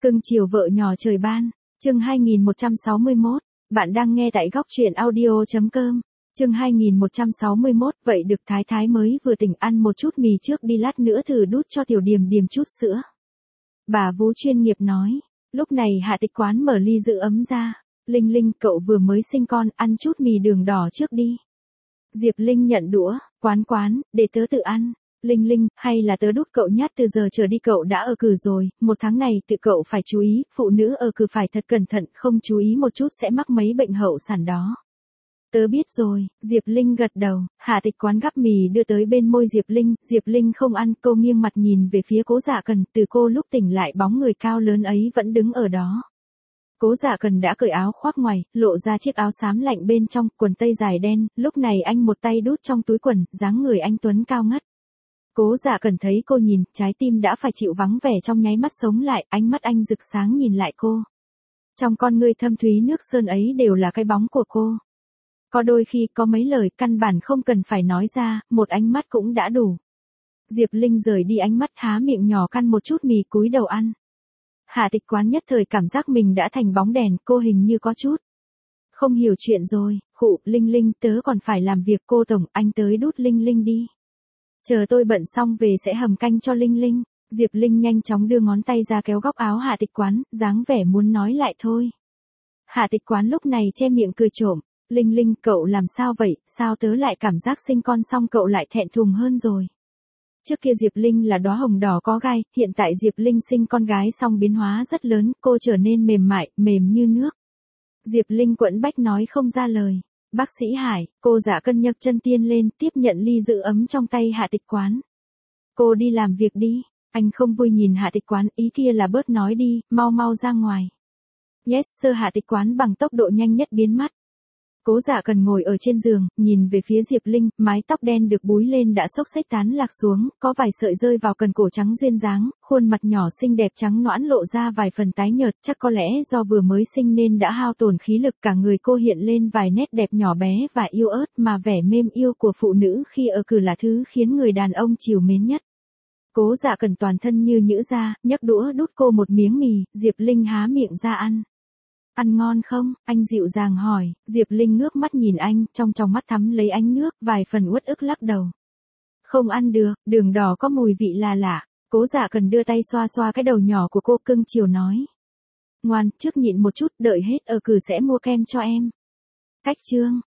Cưng chiều vợ nhỏ trời ban, chương 2161, bạn đang nghe tại góc truyện audio.com, chương 2161, vậy được thái thái mới vừa tỉnh ăn một chút mì trước đi lát nữa thử đút cho tiểu Điềm Điềm chút sữa. Bà vú chuyên nghiệp nói, lúc này Hạ Tịch Quán mở ly giữ ấm ra, Linh Linh cậu vừa mới sinh con, ăn chút mì đường đỏ trước đi. Diệp Linh nhận đũa, quán, để tớ tự ăn. Linh Linh, hay là tớ đút cậu nhát, từ giờ trở đi cậu đã ở cử rồi, một tháng này tự cậu phải chú ý, phụ nữ ở cử phải thật cẩn thận, không chú ý một chút sẽ mắc mấy bệnh hậu sản đó. Tớ biết rồi, Diệp Linh gật đầu, Hạ Tịch Quán gắp mì đưa tới bên môi Diệp Linh không ăn, cô nghiêng mặt nhìn về phía Cố Dạ Cần, từ cô lúc tỉnh lại bóng người cao lớn ấy vẫn đứng ở đó. Cố Dạ Cần đã cởi áo khoác ngoài, lộ ra chiếc áo xám lạnh bên trong, quần tây dài đen, lúc này anh một tay đút trong túi quần, dáng người anh tuấn cao ngất. Cố Dạ Cần thấy cô nhìn, trái tim đã phải chịu vắng vẻ trong nháy mắt sống lại, ánh mắt anh rực sáng nhìn lại cô. Trong con ngươi thâm thúy nước sơn ấy đều là cái bóng của cô. Có đôi khi có mấy lời căn bản không cần phải nói ra, một ánh mắt cũng đã đủ. Diệp Linh rời đi ánh mắt, há miệng nhỏ căn một chút mì cúi đầu ăn. Hạ Tịch Quán nhất thời cảm giác mình đã thành bóng đèn, cô hình như có chút không hiểu chuyện rồi, khụ, Linh Linh tớ còn phải làm việc, cô tổng, anh tới đút Linh Linh đi. Chờ tôi bận xong về sẽ hầm canh cho Linh Linh. Diệp Linh nhanh chóng đưa ngón tay ra kéo góc áo Hạ Tịch Quán, dáng vẻ muốn nói lại thôi. Hạ Tịch Quán lúc này che miệng cười trộm, Linh Linh cậu làm sao vậy, sao tớ lại cảm giác sinh con xong cậu lại thẹn thùng hơn rồi. Trước kia Diệp Linh là đóa hồng đỏ có gai, hiện tại Diệp Linh sinh con gái xong biến hóa rất lớn, cô trở nên mềm mại, mềm như nước. Diệp Linh quẫn bách nói không ra lời. Bác sĩ Hải, cô Dạ Cân nhấc chân tiên lên, tiếp nhận ly giữ ấm trong tay Hạ Tịch Quán. Cô đi làm việc đi. Anh không vui nhìn Hạ Tịch Quán, ý kia là bớt nói đi, mau ra ngoài. Yes sir, Hạ Tịch Quán bằng tốc độ nhanh nhất biến mất. Cố Dạ Cần ngồi ở trên giường, nhìn về phía Diệp Linh, mái tóc đen được búi lên đã xốc xếch tán lạc xuống, có vài sợi rơi vào cần cổ trắng duyên dáng, khuôn mặt nhỏ xinh đẹp trắng nõn lộ ra vài phần tái nhợt, chắc có lẽ do vừa mới sinh nên đã hao tổn khí lực, cả người cô hiện lên vài nét đẹp nhỏ bé và yêu ớt, mà vẻ mềm yêu của phụ nữ khi ở cử là thứ khiến người đàn ông trìu mến nhất. Cố Dạ Cần toàn thân như nhũ ra, nhấc đũa đút cô một miếng mì, Diệp Linh há miệng ra ăn. Ăn ngon không? Anh dịu dàng hỏi. Diệp Linh ngước mắt nhìn anh, trong tròng mắt thắm lấy ánh nước, vài phần uất ức lắc đầu. Không ăn được, đường đỏ có mùi vị là lạ. Cố Dạ Cần đưa tay xoa xoa cái đầu nhỏ của cô, cưng chiều nói. Ngoan, trước nhịn một chút, đợi hết ở cử sẽ mua kem cho em. Cách chương.